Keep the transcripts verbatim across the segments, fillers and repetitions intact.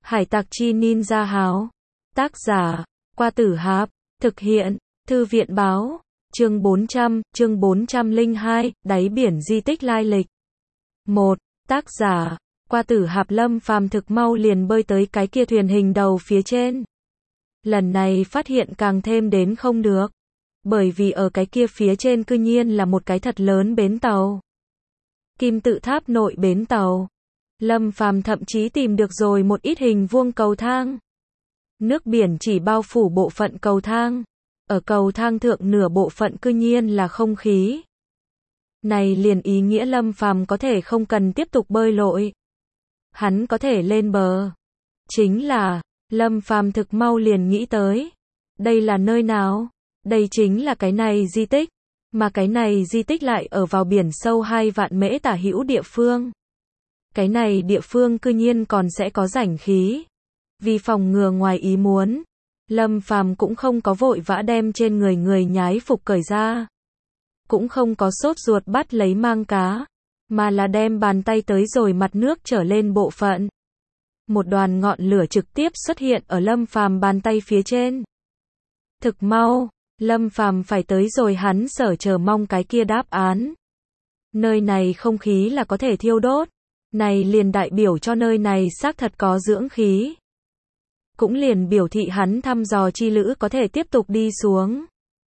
Hải tặc chi ninja háo. Tác giả, Qua Tử Hạp. Thực hiện, Thư viện báo. Chương bốn trăm, chương bốn trăm lẻ hai, đáy biển di tích lai lịch. một. Tác giả, Qua Tử Hạp. Lâm Phàm thực mau liền bơi tới cái kia thuyền hình đầu phía trên. Lần này phát hiện càng thêm đến không được. Bởi vì ở cái kia phía trên cư nhiên là một cái thật lớn bến tàu. Kim tự tháp nội bến tàu. Lâm Phàm thậm chí tìm được rồi một ít hình vuông cầu thang. Nước biển chỉ bao phủ bộ phận cầu thang. Ở cầu thang thượng nửa bộ phận cư nhiên là không khí. Này liền ý nghĩa Lâm Phàm có thể không cần tiếp tục bơi lội. Hắn có thể lên bờ. Chính là, Lâm Phàm thực mau liền nghĩ tới. Đây là nơi nào? Đây chính là cái này di tích. Mà cái này di tích lại ở vào biển sâu hai vạn mễ tả hữu địa phương. Cái này địa phương cư nhiên còn sẽ có rảnh khí. Vì phòng ngừa ngoài ý muốn, Lâm Phàm cũng không có vội vã đem trên người người nhái phục cởi ra. Cũng không có sốt ruột bắt lấy mang cá, mà là đem bàn tay tới rồi mặt nước trở lên bộ phận. Một đoàn ngọn lửa trực tiếp xuất hiện ở Lâm Phàm bàn tay phía trên. Thực mau, Lâm Phàm phải tới rồi hắn sở chờ mong cái kia đáp án. Nơi này không khí là có thể thiêu đốt. Này liền đại biểu cho nơi này xác thật có dưỡng khí. Cũng liền biểu thị hắn thăm dò chi lữ có thể tiếp tục đi xuống.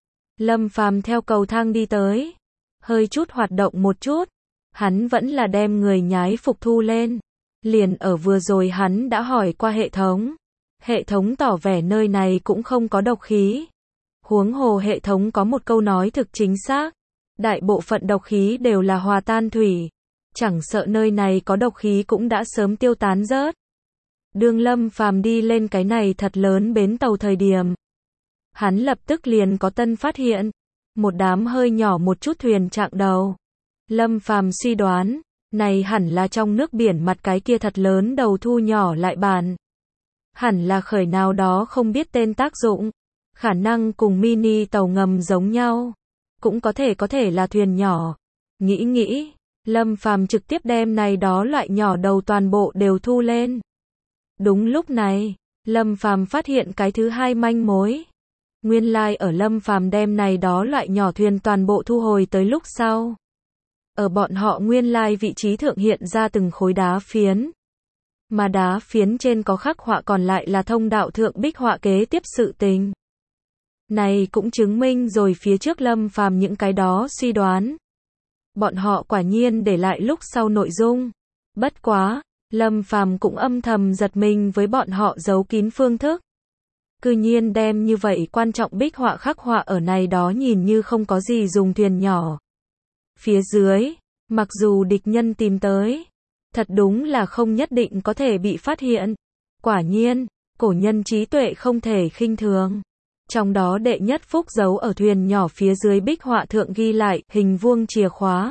Lâm Phàm theo cầu thang đi tới. Hơi chút hoạt động một chút. Hắn vẫn là đem người nhái phục thu lên. Liền ở vừa rồi hắn đã hỏi qua hệ thống. Hệ thống tỏ vẻ nơi này cũng không có độc khí. Huống hồ hệ thống có một câu nói thực chính xác. Đại bộ phận độc khí đều là hòa tan thủy. Chẳng sợ nơi này có độc khí cũng đã sớm tiêu tán rớt. Đương Lâm Phàm đi lên cái này thật lớn bến tàu thời điểm. Hắn lập tức liền có tân phát hiện. Một đám hơi nhỏ một chút thuyền chặng đầu. Lâm Phàm suy đoán, này hẳn là trong nước biển mặt cái kia thật lớn đầu thu nhỏ lại bàn. Hẳn là khởi nào đó không biết tên tác dụng. Khả năng cùng mini tàu ngầm giống nhau. Cũng có thể có thể là thuyền nhỏ. Nghĩ nghĩ. Lâm Phàm trực tiếp đem này đó loại nhỏ đầu toàn bộ đều thu lên. Đúng lúc này, Lâm Phàm phát hiện cái thứ hai manh mối. Nguyên lai like ở Lâm Phàm đem này đó loại nhỏ thuyền toàn bộ thu hồi tới lúc sau. Ở bọn họ nguyên lai like vị trí thượng hiện ra từng khối đá phiến. Mà đá phiến trên có khắc họa còn lại là thông đạo thượng bích họa kế tiếp sự tình. Này cũng chứng minh rồi phía trước Lâm Phàm những cái đó suy đoán. Bọn họ quả nhiên để lại lúc sau nội dung. Bất quá, Lâm Phàm cũng âm thầm giật mình với bọn họ giấu kín phương thức. Cư nhiên đem như vậy quan trọng bích họa khắc họa ở này đó nhìn như không có gì dùng thuyền nhỏ. Phía dưới, mặc dù địch nhân tìm tới, thật đúng là không nhất định có thể bị phát hiện. Quả nhiên, cổ nhân trí tuệ không thể khinh thường. Trong đó đệ nhất phúc giấu ở thuyền nhỏ phía dưới bích họa thượng ghi lại hình vuông chìa khóa.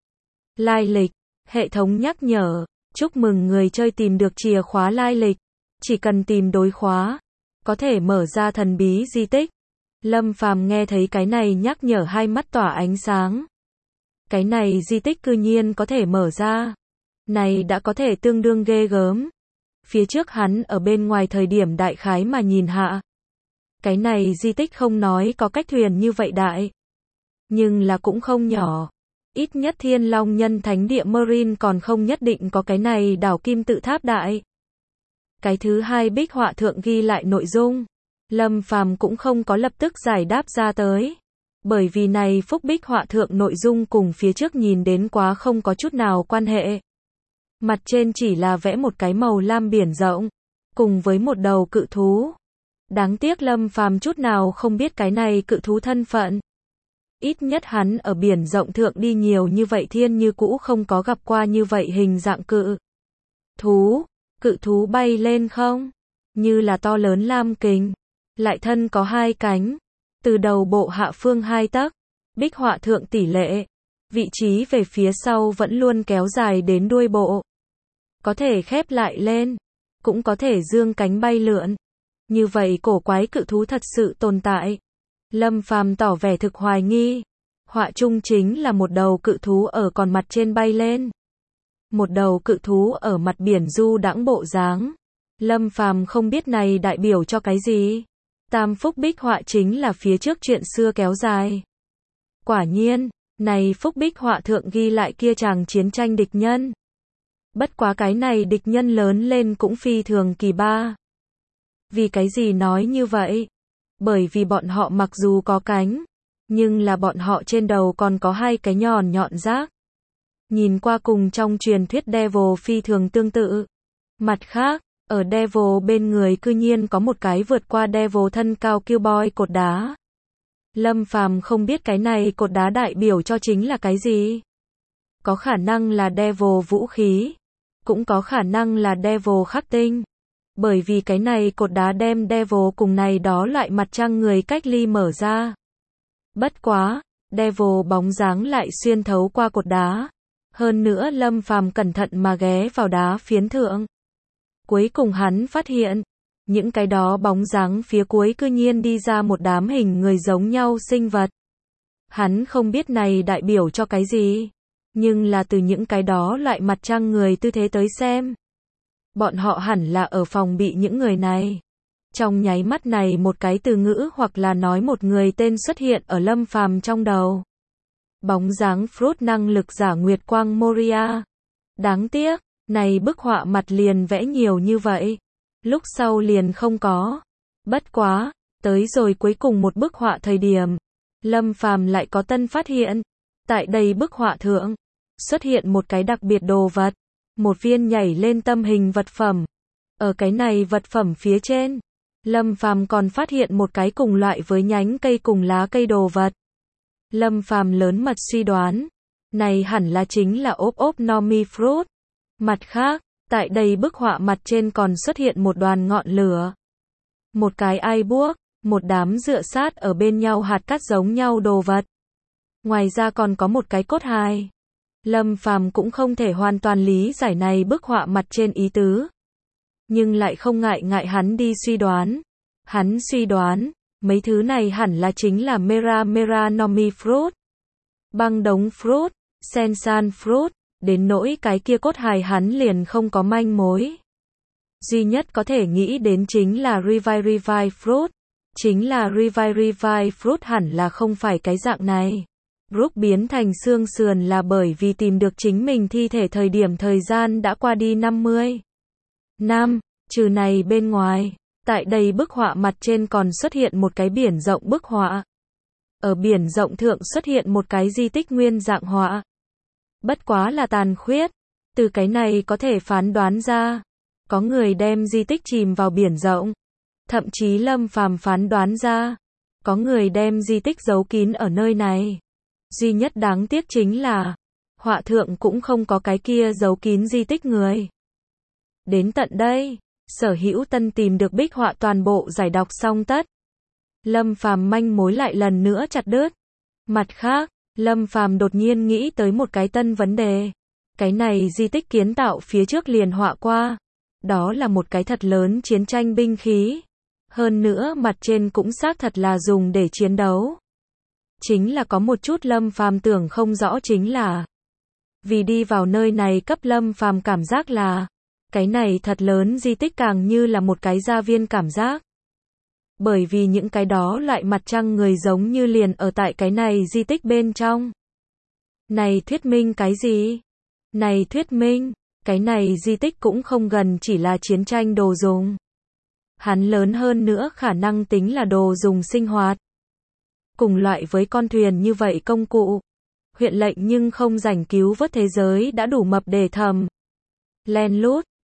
Lai lịch, hệ thống nhắc nhở, chúc mừng người chơi tìm được chìa khóa lai lịch. Chỉ cần tìm đối khóa, có thể mở ra thần bí di tích. Lâm Phàm nghe thấy cái này nhắc nhở hai mắt tỏa ánh sáng. Cái này di tích cư nhiên có thể mở ra. Này đã có thể tương đương ghê gớm. Phía trước hắn ở bên ngoài thời điểm đại khái mà nhìn hạ. Cái này di tích không nói có cách thuyền như vậy đại. Nhưng là cũng không nhỏ. Ít nhất Thiên Long Nhân Thánh Địa Marine còn không nhất định có cái này đảo kim tự tháp đại. Cái thứ hai bích họa thượng ghi lại nội dung. Lâm Phàm cũng không có lập tức giải đáp ra tới. Bởi vì này phúc bích họa thượng nội dung cùng phía trước nhìn đến quá không có chút nào quan hệ. Mặt trên chỉ là vẽ một cái màu lam biển rộng. Cùng với một đầu cự thú. Đáng tiếc Lâm Phàm chút nào không biết cái này cự thú thân phận. Ít nhất hắn ở biển rộng thượng đi nhiều như vậy thiên như cũ không có gặp qua như vậy hình dạng cự thú. Cự thú bay lên không? Như là to lớn lam kình. Lại thân có hai cánh. Từ đầu bộ hạ phương hai tấc. Bích họa thượng tỷ lệ. Vị trí về phía sau vẫn luôn kéo dài đến đuôi bộ. Có thể khép lại lên. Cũng có thể dương cánh bay lượn. Như vậy cổ quái cự thú thật sự tồn tại. Lâm Phàm tỏ vẻ thực hoài nghi. Họa chung chính là một đầu cự thú ở còn mặt trên bay lên. Một đầu cự thú ở mặt biển du đãng bộ dáng. Lâm Phàm không biết này đại biểu cho cái gì. Tam phúc bích họa chính là phía trước chuyện xưa kéo dài. Quả nhiên, này phúc bích họa thượng ghi lại kia chàng chiến tranh địch nhân. Bất quá cái này địch nhân lớn lên cũng phi thường kỳ ba. Vì cái gì nói như vậy? Bởi vì bọn họ mặc dù có cánh, nhưng là bọn họ trên đầu còn có hai cái nhọn nhọn giác. Nhìn qua cùng trong truyền thuyết Devil phi thường tương tự. Mặt khác, ở Devil bên người cư nhiên có một cái vượt qua Devil thân cao Killboy cột đá. Lâm Phàm không biết cái này cột đá đại biểu cho chính là cái gì. Có khả năng là Devil vũ khí, cũng có khả năng là Devil khắc tinh. Bởi vì cái này cột đá đem Devil cùng này đó loại mặt trăng người cách ly mở ra. Bất quá, Devil bóng dáng lại xuyên thấu qua cột đá. Hơn nữa Lâm Phàm cẩn thận mà ghé vào đá phiến thượng. Cuối cùng hắn phát hiện, những cái đó bóng dáng phía cuối cư nhiên đi ra một đám hình người giống nhau sinh vật. Hắn không biết này đại biểu cho cái gì, nhưng là từ những cái đó loại mặt trăng người tư thế tới xem. Bọn họ hẳn là ở phòng bị những người này. Trong nháy mắt này một cái từ ngữ hoặc là nói một người tên xuất hiện ở Lâm Phàm trong đầu. Bóng dáng Fruit năng lực giả Nguyệt Quang Moria. Đáng tiếc, này bức họa mặt liền vẽ nhiều như vậy. Lúc sau liền không có. Bất quá, tới rồi cuối cùng một bức họa thời điểm. Lâm Phàm lại có tân phát hiện. Tại đây bức họa thượng, xuất hiện một cái đặc biệt đồ vật. Một viên nhảy lên tâm hình vật phẩm. Ở cái này vật phẩm phía trên, Lâm Phàm còn phát hiện một cái cùng loại với nhánh cây cùng lá cây đồ vật. Lâm Phàm lớn mật suy đoán, này hẳn là chính là ốp ốp Nomi Fruit. Mặt khác, tại đây bức họa mặt trên còn xuất hiện một đoàn ngọn lửa. Một cái ai buốc, một đám dựa sát ở bên nhau hạt cát giống nhau đồ vật. Ngoài ra còn có một cái cốt hài. Lâm Phàm cũng không thể hoàn toàn lý giải này bức họa mặt trên ý tứ. Nhưng lại không ngại ngại hắn đi suy đoán. Hắn suy đoán, mấy thứ này hẳn là chính là Mera Mera Nomi Fruit, băng đống Fruit, Sensan Fruit, đến nỗi cái kia cốt hài hắn liền không có manh mối. Duy nhất có thể nghĩ đến chính là Revive Revive Fruit, chính là Revive Revive Fruit hẳn là không phải cái dạng này. Brook biến thành xương sườn là bởi vì tìm được chính mình thi thể thời điểm thời gian đã qua đi năm mươi năm, trừ này bên ngoài, tại đây bức họa mặt trên còn xuất hiện một cái biển rộng bức họa. Ở biển rộng thượng xuất hiện một cái di tích nguyên dạng họa. Bất quá là tàn khuyết, từ cái này có thể phán đoán ra, có người đem di tích chìm vào biển rộng. Thậm chí Lâm Phàm phán đoán ra, có người đem di tích giấu kín ở nơi này. Duy nhất đáng tiếc chính là, họa thượng cũng không có cái kia giấu kín di tích người. Đến tận đây, Sở Hữu Tân tìm được bích họa toàn bộ giải đọc xong tất. Lâm Phàm manh mối lại lần nữa chặt đứt. Mặt khác, Lâm Phàm đột nhiên nghĩ tới một cái tân vấn đề. Cái này di tích kiến tạo phía trước liền họa qua. Đó là một cái thật lớn chiến tranh binh khí. Hơn nữa mặt trên cũng xác thật là dùng để chiến đấu. Chính là có một chút Lâm Phàm tưởng không rõ chính là, vì đi vào nơi này cấp Lâm Phàm cảm giác là, cái này thật lớn di tích càng như là một cái gia viên cảm giác. Bởi vì những cái đó loại mặt trăng người giống như liền ở tại cái này di tích bên trong. Này thuyết minh cái gì? Này thuyết minh, cái này di tích cũng không gần chỉ là chiến tranh đồ dùng. Hắn lớn hơn nữa khả năng tính là đồ dùng sinh hoạt. Cùng loại với con thuyền như vậy công cụ. Huyện lệnh nhưng không rảnh cứu vớt thế giới đã đủ mập để thầm. Len lút,